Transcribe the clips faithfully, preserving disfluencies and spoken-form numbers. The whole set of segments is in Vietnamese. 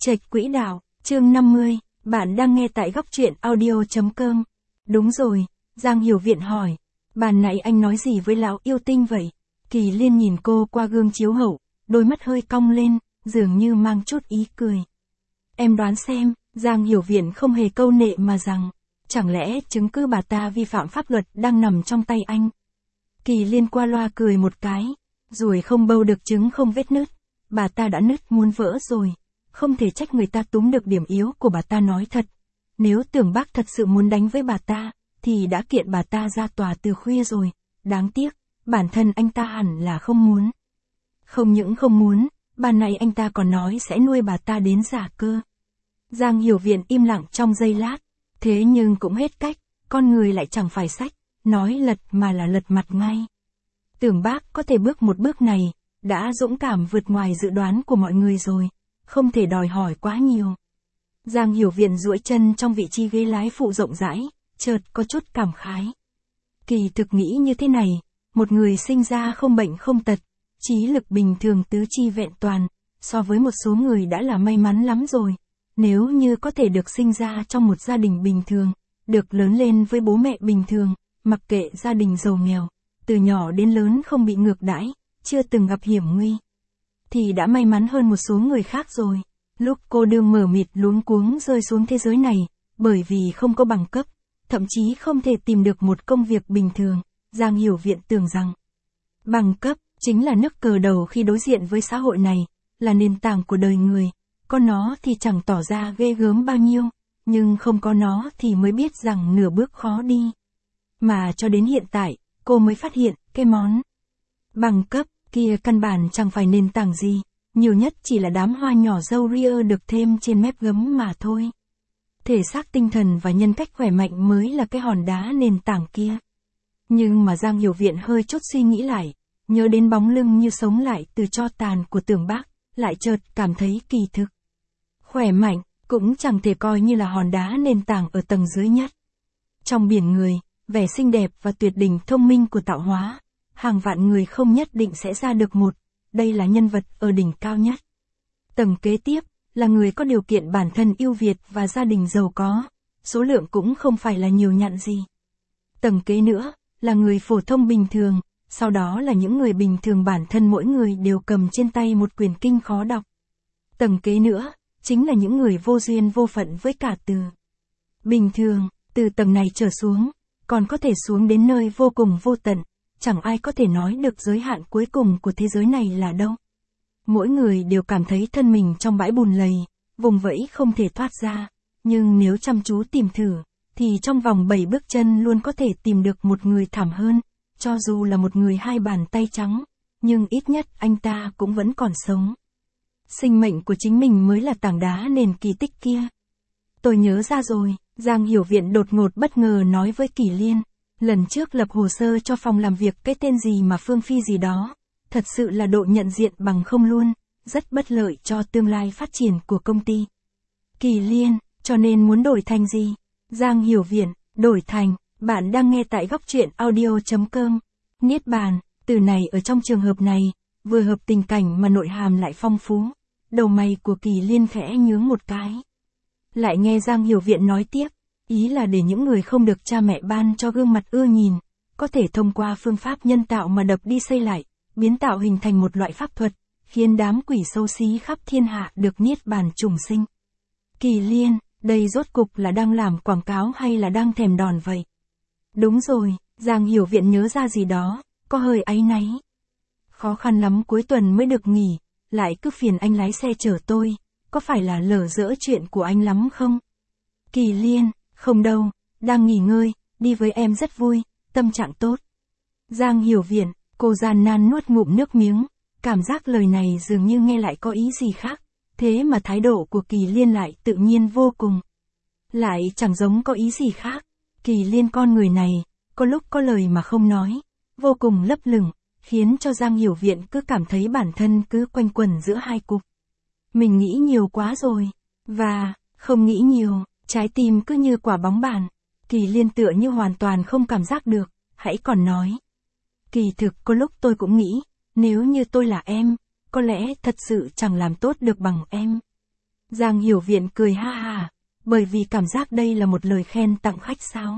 Trạch quỹ đạo, chương năm mươi, bạn đang nghe tại góc truyện audio chấm com. Đúng rồi, Giang Hiểu Viện hỏi, bàn nãy anh nói gì với lão yêu tinh vậy? Kỳ Liên nhìn cô qua gương chiếu hậu, đôi mắt hơi cong lên, dường như mang chút ý cười. Em đoán xem, Giang Hiểu Viện không hề câu nệ mà rằng, chẳng lẽ chứng cứ bà ta vi phạm pháp luật đang nằm trong tay anh? Kỳ Liên qua loa cười một cái, ruồi không bâu được trứng không vết nứt, bà ta đã nứt muốn vỡ rồi, không thể trách người ta túm được điểm yếu của bà ta nói thật. Nếu Tưởng Bác thật sự muốn đánh với bà ta, thì đã kiện bà ta ra tòa từ khuya rồi, đáng tiếc, bản thân anh ta hẳn là không muốn. Không những không muốn, ban này anh ta còn nói sẽ nuôi bà ta đến già cơ. Giang Hiểu Viện im lặng trong giây lát, thế nhưng cũng hết cách, con người lại chẳng phải sách, nói lật mà là lật mặt ngay. Tưởng Bác có thể bước một bước này, đã dũng cảm vượt ngoài dự đoán của mọi người rồi, không thể đòi hỏi quá nhiều. Giang Hiểu Viện duỗi chân trong vị trí ghế lái phụ rộng rãi, chợt có chút cảm khái. Kỳ thực nghĩ như thế này, một người sinh ra không bệnh không tật, trí lực bình thường tứ chi vẹn toàn, so với một số người đã là may mắn lắm rồi. Nếu như có thể được sinh ra trong một gia đình bình thường, được lớn lên với bố mẹ bình thường, mặc kệ gia đình giàu nghèo, từ nhỏ đến lớn không bị ngược đãi, chưa từng gặp hiểm nguy, thì đã may mắn hơn một số người khác rồi. Lúc cô đương mờ mịt luống cuống rơi xuống thế giới này, bởi vì không có bằng cấp, thậm chí không thể tìm được một công việc bình thường, Giang Hiểu Viện tưởng rằng bằng cấp chính là nước cờ đầu khi đối diện với xã hội này, là nền tảng của đời người. Có nó thì chẳng tỏ ra ghê gớm bao nhiêu, nhưng không có nó thì mới biết rằng nửa bước khó đi. Mà cho đến hiện tại, cô mới phát hiện, cái món bằng cấp kia căn bản chẳng phải nền tảng gì, nhiều nhất chỉ là đám hoa nhỏ râu ria được thêm trên mép gấm mà thôi. Thể xác tinh thần và nhân cách khỏe mạnh mới là cái hòn đá nền tảng kia. Nhưng mà Giang Hiểu Viện hơi chút suy nghĩ lại, nhớ đến bóng lưng như sống lại từ tro tàn của Tưởng Bác, lại chợt cảm thấy kỳ thực. Khỏe mạnh, cũng chẳng thể coi như là hòn đá nền tảng ở tầng dưới nhất. Trong biển người, vẻ xinh đẹp và tuyệt đỉnh thông minh của tạo hóa, hàng vạn người không nhất định sẽ ra được một, đây là nhân vật ở đỉnh cao nhất. Tầng kế tiếp, là người có điều kiện bản thân ưu việt và gia đình giàu có, số lượng cũng không phải là nhiều nhặn gì. Tầng kế nữa, là người phổ thông bình thường, sau đó là những người bình thường bản thân mỗi người đều cầm trên tay một quyển kinh khó đọc. Tầng kế nữa, chính là những người vô duyên vô phận với cả từ bình thường, từ tầng này trở xuống, còn có thể xuống đến nơi vô cùng vô tận, chẳng ai có thể nói được giới hạn cuối cùng của thế giới này là đâu. Mỗi người đều cảm thấy thân mình trong bãi bùn lầy, vùng vẫy không thể thoát ra, nhưng nếu chăm chú tìm thử, thì trong vòng bảy bước chân luôn có thể tìm được một người thảm hơn, cho dù là một người hai bàn tay trắng, nhưng ít nhất anh ta cũng vẫn còn sống. Sinh mệnh của chính mình mới là tảng đá nền kỳ tích kia. Tôi nhớ ra rồi, Giang Hiểu Viện đột ngột bất ngờ nói với Kỳ Liên, lần trước lập hồ sơ cho phòng làm việc cái tên gì mà Phương Phi gì đó, thật sự là độ nhận diện bằng không luôn, rất bất lợi cho tương lai phát triển của công ty. Kỳ Liên, cho nên muốn đổi thành gì? Giang Hiểu Viện, đổi thành, bạn đang nghe tại góc truyện audio chấm com. Niết bàn, từ này ở trong trường hợp này, vừa hợp tình cảnh mà nội hàm lại phong phú. Đầu mày của Kỳ Liên khẽ nhướng một cái. Lại nghe Giang Hiểu Viện nói tiếp, ý là để những người không được cha mẹ ban cho gương mặt ưa nhìn, có thể thông qua phương pháp nhân tạo mà đập đi xây lại, biến tạo hình thành một loại pháp thuật, khiến đám quỷ xấu xí khắp thiên hạ được niết bàn trùng sinh. Kỳ Liên, đây rốt cục là đang làm quảng cáo hay là đang thèm đòn vậy? Đúng rồi, Giang Hiểu Viện nhớ ra gì đó, có hơi áy náy. Khó khăn lắm cuối tuần mới được nghỉ, lại cứ phiền anh lái xe chở tôi, có phải là lỡ dỡ chuyện của anh lắm không? Kỳ Liên, không đâu, đang nghỉ ngơi, đi với em rất vui, tâm trạng tốt. Giang Hiểu Viện, cô gian nan nuốt ngụm nước miếng, cảm giác lời này dường như nghe lại có ý gì khác, thế mà thái độ của Kỳ Liên lại tự nhiên vô cùng. Lại chẳng giống có ý gì khác, Kỳ Liên con người này, có lúc có lời mà không nói, vô cùng lấp lửng, khiến cho Giang Hiểu Viện cứ cảm thấy bản thân cứ quanh quẩn giữa hai cục. Mình nghĩ nhiều quá rồi, và, không nghĩ nhiều, trái tim cứ như quả bóng bàn. Kỳ Liên tựa như hoàn toàn không cảm giác được, hãy còn nói. Kỳ thực có lúc tôi cũng nghĩ, nếu như tôi là em, có lẽ thật sự chẳng làm tốt được bằng em. Giang Hiểu Viện cười ha ha, bởi vì cảm giác đây là một lời khen tặng khách sao.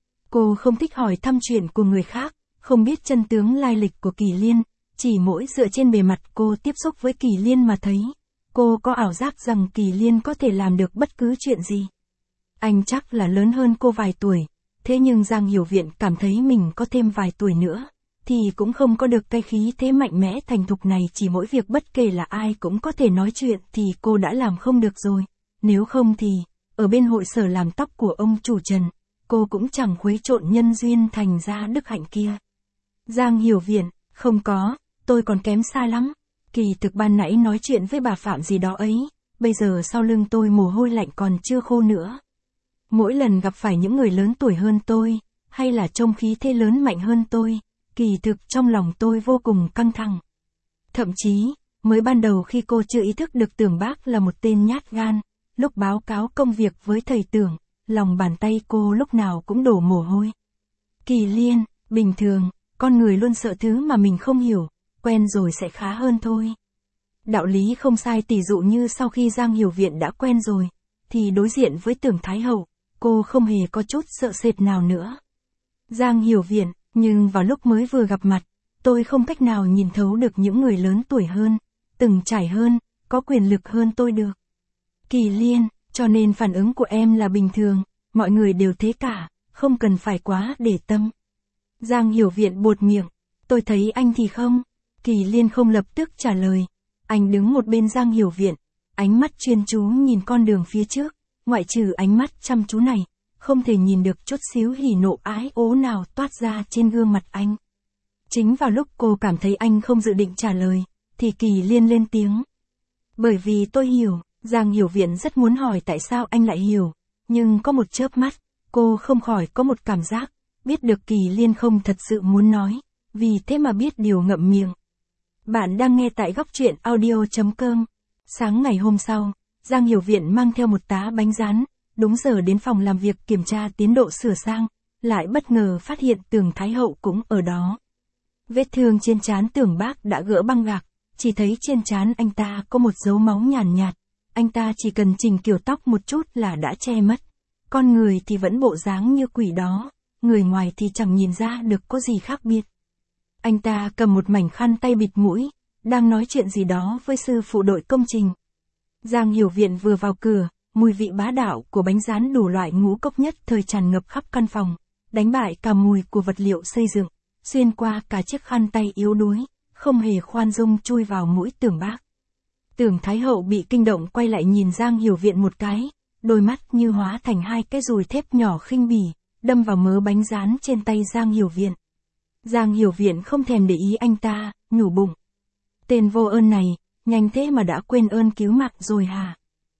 Cô không thích hỏi thăm chuyện của người khác, không biết chân tướng lai lịch của Kỳ Liên, chỉ mỗi dựa trên bề mặt cô tiếp xúc với Kỳ Liên mà thấy. Cô có ảo giác rằng Kỳ Liên có thể làm được bất cứ chuyện gì. Anh chắc là lớn hơn cô vài tuổi, thế nhưng Giang Hiểu Viện cảm thấy mình có thêm vài tuổi nữa, thì cũng không có được cái khí thế mạnh mẽ thành thục này, chỉ mỗi việc bất kể là ai cũng có thể nói chuyện thì cô đã làm không được rồi. Nếu không thì, ở bên hội sở làm tóc của ông chủ Trần, cô cũng chẳng khuấy trộn nhân duyên thành ra đức hạnh kia. Giang Hiểu Viện, không có, tôi còn kém xa lắm. Kỳ thực ban nãy nói chuyện với bà Phạm gì đó ấy, bây giờ sau lưng tôi mồ hôi lạnh còn chưa khô nữa. Mỗi lần gặp phải những người lớn tuổi hơn tôi, hay là trông khí thế lớn mạnh hơn tôi, kỳ thực trong lòng tôi vô cùng căng thẳng. Thậm chí, mới ban đầu khi cô chưa ý thức được Tưởng Bác là một tên nhát gan, lúc báo cáo công việc với thầy Tưởng, lòng bàn tay cô lúc nào cũng đổ mồ hôi. Kỳ Liên, bình thường, con người luôn sợ thứ mà mình không hiểu, quen rồi sẽ khá hơn thôi. Đạo lý không sai, tỷ dụ như sau khi Giang Hiểu Viện đã quen rồi, thì đối diện với Tưởng Thái Hậu, cô không hề có chút sợ sệt nào nữa. Giang Hiểu Viện, nhưng vào lúc mới vừa gặp mặt, tôi không cách nào nhìn thấu được những người lớn tuổi hơn, từng trải hơn, có quyền lực hơn tôi được. Kỳ Liên, cho nên phản ứng của em là bình thường, mọi người đều thế cả, không cần phải quá để tâm. Giang Hiểu Viện buột miệng, tôi thấy anh thì không. Kỳ Liên không lập tức trả lời, anh đứng một bên Giang Hiểu Viện, ánh mắt chuyên chú nhìn con đường phía trước, ngoại trừ ánh mắt chăm chú này, không thể nhìn được chút xíu hỉ nộ ái ố nào toát ra trên gương mặt anh. Chính vào lúc cô cảm thấy anh không dự định trả lời, thì Kỳ Liên lên tiếng. Bởi vì tôi hiểu, Giang Hiểu Viện rất muốn hỏi tại sao anh lại hiểu, nhưng có một chớp mắt, cô không khỏi có một cảm giác, biết được Kỳ Liên không thật sự muốn nói, vì thế mà biết điều ngậm miệng. Bạn đang nghe tại góc truyện audio chấm com. Sáng ngày hôm sau, Giang Hiểu Viện mang theo một tá bánh rán, đúng giờ đến phòng làm việc kiểm tra tiến độ sửa sang, lại bất ngờ phát hiện Tưởng Thái Hậu cũng ở đó. Vết thương trên trán Tưởng Bác đã gỡ băng gạc, chỉ thấy trên trán anh ta có một dấu máu nhàn nhạt, nhạt, anh ta chỉ cần chỉnh kiểu tóc một chút là đã che mất. Con người thì vẫn bộ dáng như quỷ đó, người ngoài thì chẳng nhìn ra được có gì khác biệt. Anh ta cầm một mảnh khăn tay bịt mũi, đang nói chuyện gì đó với sư phụ đội công trình. Giang Hiểu Viện vừa vào cửa, mùi vị bá đạo của bánh rán đủ loại ngũ cốc nhất thời tràn ngập khắp căn phòng, đánh bại cả mùi của vật liệu xây dựng, xuyên qua cả chiếc khăn tay yếu đuối, không hề khoan dung chui vào mũi Tưởng Bác. Tưởng Thái Hậu bị kinh động quay lại nhìn Giang Hiểu Viện một cái, đôi mắt như hóa thành hai cái dùi thép nhỏ khinh bỉ, đâm vào mớ bánh rán trên tay Giang Hiểu Viện. Giang Hiểu Viện không thèm để ý anh ta, nhủ bụng. Tên vô ơn này, nhanh thế mà đã quên ơn cứu mạng rồi hả?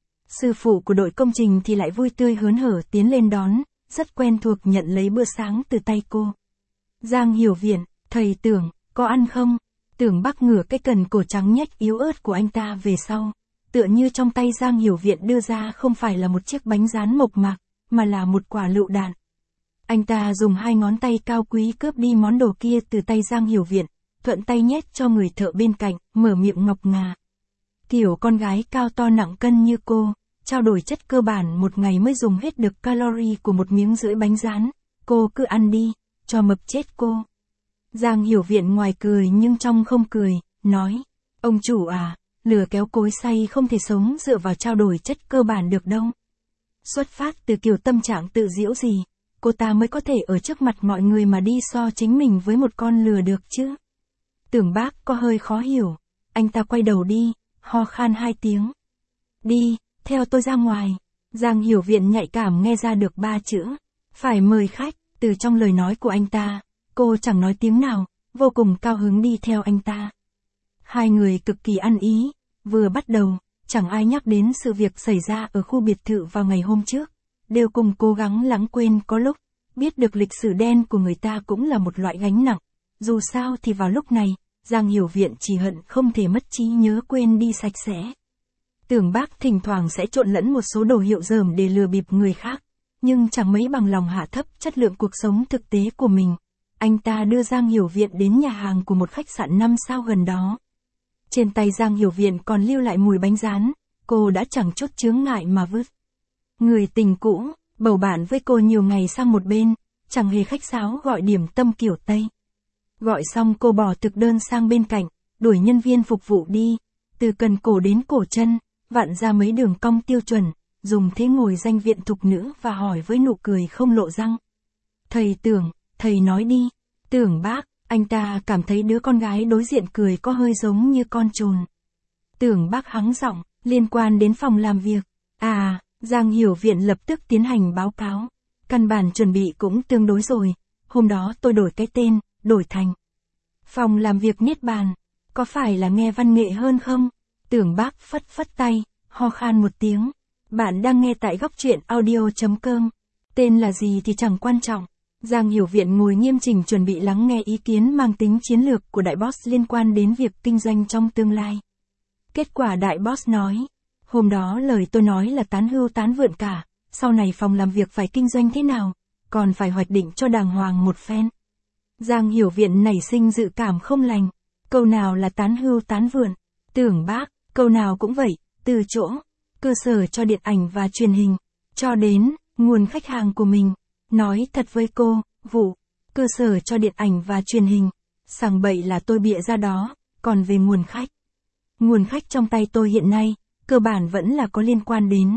Sư phụ của đội công trình thì lại vui tươi hớn hở tiến lên đón, rất quen thuộc nhận lấy bữa sáng từ tay cô. Giang Hiểu Viện, thầy Tưởng, có ăn không? Tưởng Bác ngửa cái cần cổ trắng nhách yếu ớt của anh ta về sau, tựa như trong tay Giang Hiểu Viện đưa ra không phải là một chiếc bánh rán mộc mạc, mà là một quả lựu đạn. Anh ta dùng hai ngón tay cao quý cướp đi món đồ kia từ tay Giang Hiểu Viện, thuận tay nhét cho người thợ bên cạnh, mở miệng ngọc ngà. Kiểu con gái cao to nặng cân như cô, trao đổi chất cơ bản một ngày mới dùng hết được calorie của một miếng rưỡi bánh rán, cô cứ ăn đi, cho mập chết cô. Giang Hiểu Viện ngoài cười nhưng trong không cười, nói, ông chủ à, lừa kéo cối xay không thể sống dựa vào trao đổi chất cơ bản được đâu. Xuất phát từ kiểu tâm trạng tự giễu gì, cô ta mới có thể ở trước mặt mọi người mà đi so chính mình với một con lừa được chứ. Tưởng Bác có hơi khó hiểu, anh ta quay đầu đi, ho khan hai tiếng. Đi, theo tôi ra ngoài. Giang Hiểu Viện nhạy cảm nghe ra được ba chữ, phải mời khách, từ trong lời nói của anh ta, cô chẳng nói tiếng nào, vô cùng cao hứng đi theo anh ta. Hai người cực kỳ ăn ý, vừa bắt đầu, chẳng ai nhắc đến sự việc xảy ra ở khu biệt thự vào ngày hôm trước, đều cùng cố gắng lãng quên có lúc, biết được lịch sử đen của người ta cũng là một loại gánh nặng, dù sao thì vào lúc này, Giang Hiểu Viện chỉ hận không thể mất trí nhớ quên đi sạch sẽ. Tưởng Bác thỉnh thoảng sẽ trộn lẫn một số đồ hiệu dởm để lừa bịp người khác, nhưng chẳng mấy bằng lòng hạ thấp chất lượng cuộc sống thực tế của mình. Anh ta đưa Giang Hiểu Viện đến nhà hàng của một khách sạn năm sao gần đó. Trên tay Giang Hiểu Viện còn lưu lại mùi bánh rán, cô đã chẳng chút chướng ngại mà vứt. Người tình cũ, bầu bạn với cô nhiều ngày sang một bên, chẳng hề khách sáo gọi điểm tâm kiểu Tây. Gọi xong cô bỏ thực đơn sang bên cạnh, đuổi nhân viên phục vụ đi, từ cần cổ đến cổ chân, vặn ra mấy đường cong tiêu chuẩn, dùng thế ngồi danh viện thục nữ và hỏi với nụ cười không lộ răng. Thầy Tưởng, thầy nói đi. Tưởng bác, anh ta cảm thấy đứa con gái đối diện cười có hơi giống như con trồn. Tưởng bác hắng giọng, liên quan đến phòng làm việc. À, Giang Hiểu Viện lập tức tiến hành báo cáo. Căn bản chuẩn bị cũng tương đối rồi, hôm đó tôi đổi cái tên, đổi thành phòng làm việc Niết Bàn. Có phải là nghe văn nghệ hơn không? Tưởng bác phất phất tay, ho khan một tiếng. Bạn đang nghe tại góc truyện audio.com. Tên là gì thì chẳng quan trọng. Giang Hiểu Viện ngồi nghiêm chỉnh chuẩn bị lắng nghe ý kiến mang tính chiến lược của đại boss liên quan đến việc kinh doanh trong tương lai. Kết quả đại boss nói, hôm đó lời tôi nói là tán hưu tán vượn cả, sau này phòng làm việc phải kinh doanh thế nào, còn phải hoạch định cho đàng hoàng một phen. Giang Hiểu Viện nảy sinh dự cảm không lành, câu nào là tán hưu tán vượn, Tưởng bác, câu nào cũng vậy, từ chỗ cơ sở cho điện ảnh và truyền hình, cho đến nguồn khách hàng của mình. Nói thật với cô, vụ cơ sở cho điện ảnh và truyền hình, sằng bậy là tôi bịa ra đó, còn về nguồn khách. Nguồn khách trong tay tôi hiện nay, cơ bản vẫn là có liên quan đến.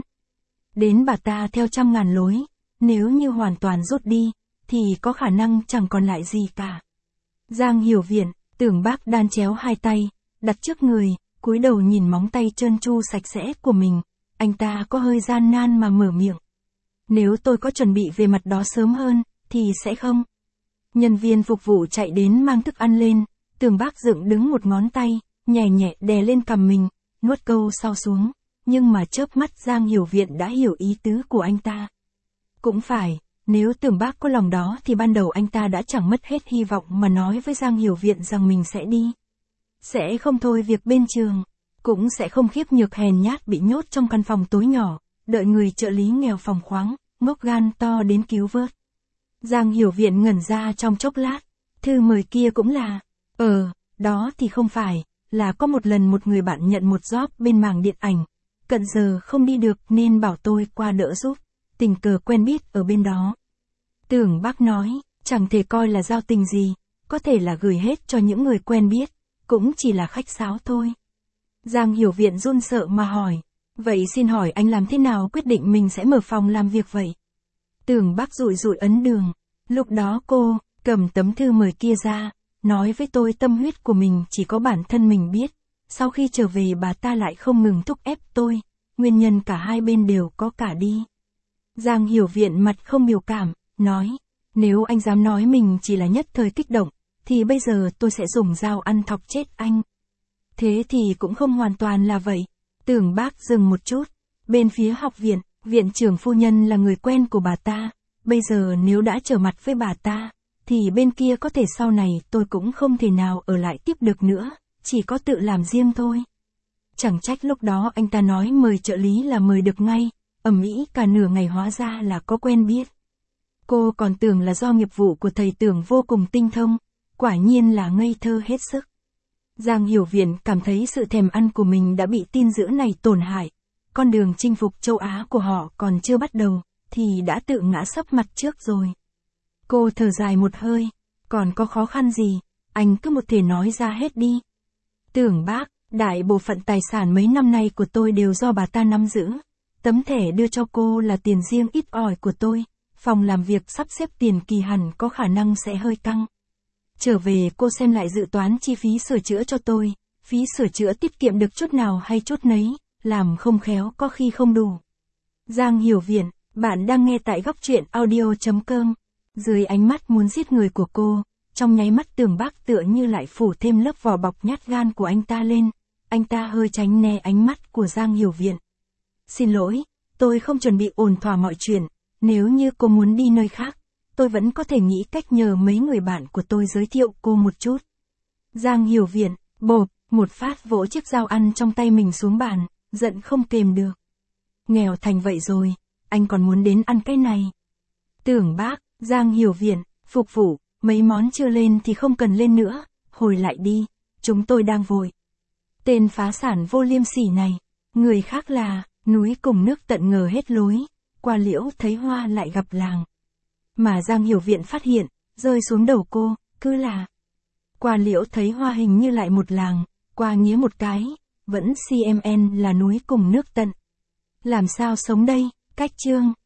Đến bà ta theo trăm ngàn lối, nếu như hoàn toàn rút đi, thì có khả năng chẳng còn lại gì cả. Giang Hiểu Viện, Tưởng bác đan chéo hai tay, đặt trước người, cúi đầu nhìn móng tay trơn tru sạch sẽ của mình, anh ta có hơi gian nan mà mở miệng. Nếu tôi có chuẩn bị về mặt đó sớm hơn, thì sẽ không. Nhân viên phục vụ chạy đến mang thức ăn lên, Tưởng bác dựng đứng một ngón tay, nhẹ nhẹ đè lên cằm mình, nuốt câu sau xuống, nhưng mà chớp mắt Giang Hiểu Viện đã hiểu ý tứ của anh ta. Cũng phải, nếu Tưởng bác có lòng đó thì ban đầu anh ta đã chẳng mất hết hy vọng mà nói với Giang Hiểu Viện rằng mình sẽ đi. Sẽ không thôi việc bên trường, cũng sẽ không khiếp nhược hèn nhát bị nhốt trong căn phòng tối nhỏ, đợi người trợ lý nghèo phòng khoáng, ngốc gan to đến cứu vớt. Giang Hiểu Viện ngẩn ra trong chốc lát, thư mời kia cũng là, ờ, đó thì không phải, là có một lần một người bạn nhận một job bên mảng điện ảnh, cận giờ không đi được nên bảo tôi qua đỡ giúp, tình cờ quen biết ở bên đó. Tưởng bác nói, chẳng thể coi là giao tình gì, có thể là gửi hết cho những người quen biết, cũng chỉ là khách sáo thôi. Giang Hiểu Viện run sợ mà hỏi, vậy xin hỏi anh làm thế nào quyết định mình sẽ mở phòng làm việc vậy? Tưởng bác rụi rụi ấn đường, lúc đó cô, cầm tấm thư mời kia ra, nói với tôi tâm huyết của mình chỉ có bản thân mình biết, sau khi trở về bà ta lại không ngừng thúc ép tôi, nguyên nhân cả hai bên đều có cả đi. Giang Hiểu Viện mặt không biểu cảm, nói, nếu anh dám nói mình chỉ là nhất thời kích động, thì bây giờ tôi sẽ dùng dao ăn thọc chết anh. Thế thì cũng không hoàn toàn là vậy. Tưởng bác dừng một chút, bên phía học viện, viện trưởng phu nhân là người quen của bà ta, bây giờ nếu đã trở mặt với bà ta, thì bên kia có thể sau này tôi cũng không thể nào ở lại tiếp được nữa, chỉ có tự làm riêng thôi. Chẳng trách lúc đó anh ta nói mời trợ lý là mời được ngay, ầm ĩ cả nửa ngày hóa ra là có quen biết. Cô còn tưởng là do nghiệp vụ của thầy Tưởng vô cùng tinh thông, quả nhiên là ngây thơ hết sức. Giang Hiểu Viện cảm thấy sự thèm ăn của mình đã bị tin dữ này tổn hại, con đường chinh phục châu Á của họ còn chưa bắt đầu, thì đã tự ngã sấp mặt trước rồi. Cô thở dài một hơi, còn có khó khăn gì, anh cứ một thể nói ra hết đi. Tưởng bác, đại bộ phận tài sản mấy năm nay của tôi đều do bà ta nắm giữ, tấm thẻ đưa cho cô là tiền riêng ít ỏi của tôi, phòng làm việc sắp xếp tiền kỳ hẳn có khả năng sẽ hơi căng. Trở về cô xem lại dự toán chi phí sửa chữa cho tôi, phí sửa chữa tiết kiệm được chút nào hay chút nấy, làm không khéo có khi không đủ. Giang Hiểu Viện, bạn đang nghe tại góc truyện audio.com. Dưới ánh mắt muốn giết người của cô, trong nháy mắt Tưởng bác tựa như lại phủ thêm lớp vỏ bọc nhát gan của anh ta lên, anh ta hơi tránh né ánh mắt của Giang Hiểu Viện. Xin lỗi, tôi không chuẩn bị ổn thỏa mọi chuyện, nếu như cô muốn đi nơi khác, tôi vẫn có thể nghĩ cách nhờ mấy người bạn của tôi giới thiệu cô một chút. Giang Hiểu Viện, bộp, một phát vỗ chiếc dao ăn trong tay mình xuống bàn, giận không kềm được. Nghèo thành vậy rồi, anh còn muốn đến ăn cái này. Tưởng bác, Giang Hiểu Viện, phục vụ, mấy món chưa lên thì không cần lên nữa, hồi lại đi, chúng tôi đang vội. Tên phá sản vô liêm sỉ này, Người khác là, núi cùng nước tận ngờ hết lối, qua liễu thấy hoa lại gặp làng. Mà Giang Hiểu Viện phát hiện, rơi xuống đầu cô, cứ là. Qua liễu thấy hoa hình như lại một làng, qua nghĩa một cái, vẫn xê em en là núi cùng nước tận. Làm sao sống đây, cách chương.